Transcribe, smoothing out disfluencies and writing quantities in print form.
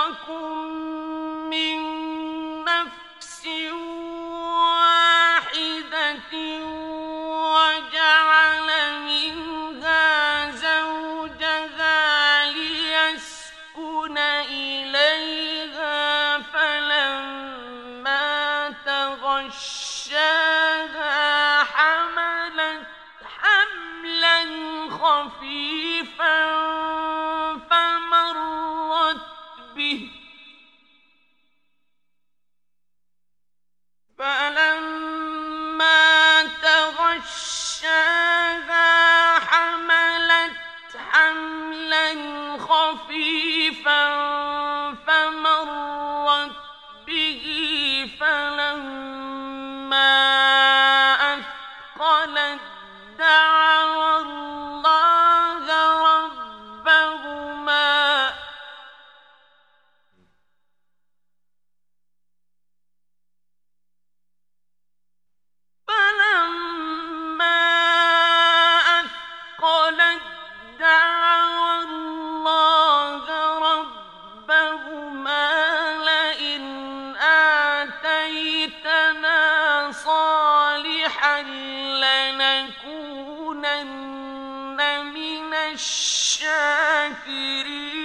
خلقكم من نفس واحدة وجعل منها زوجها ليسكن إليها فلما تغشاها حملت حملا خفيفا فلما تغشاها حملت حملا خفيفا فمرت به فلما أثقلت دعوا الله ربهما لئن آتيتنا صالحا لنكونن من الشاكرين